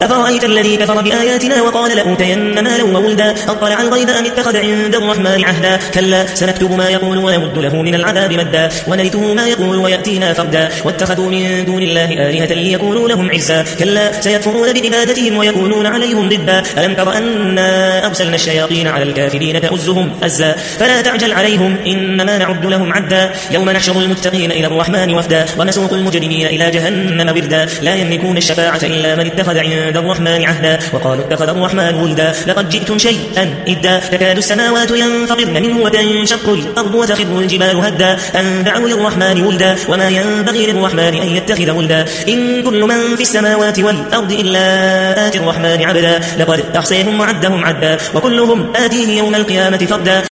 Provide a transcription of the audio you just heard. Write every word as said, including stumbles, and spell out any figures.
أفرأيت الذي كفر بآياتنا وقال لأوتين مالا وولدا أطلع الغيب أم اتخذ عند الرحمن عهدا كلا سنكتب ما يقول ونمد له من العذاب مدا ونرثه ما يقول ويأتينا فردا واتخذوا من دون الله آلهة ليكونوا لهم عزا كلا سيكفرون بعبادتهم ويكونون عليهم ضدا ألم تر أنا أرسلنا الشياطين على الكافرين تؤزهم أزا فلا تعجل عليهم إنما نعد لهم عدا يوم نحشر المتقين إلى الرحمن وفدا ونسوق المجرمين إلى جهنم وردا لا يملكون الشفاعة إلا من اتخذ عند الرحمن عهدا وقالوا اتخذ الرحمن ولدا لقد جئتم شيئا إدا تكاد السماوات ينفطرن منه وتنشق الأرض وتخر الجبال هدا أن دعوا للرحمن ولدا وما ينبغي للرحمن أن يتخذ ولدا إن كل من في السماوات والأرض إلا آتي الرحمن عبدا لقد أحصيهم وعدهم عدا وكلهم آتيه يوم القيامة فردا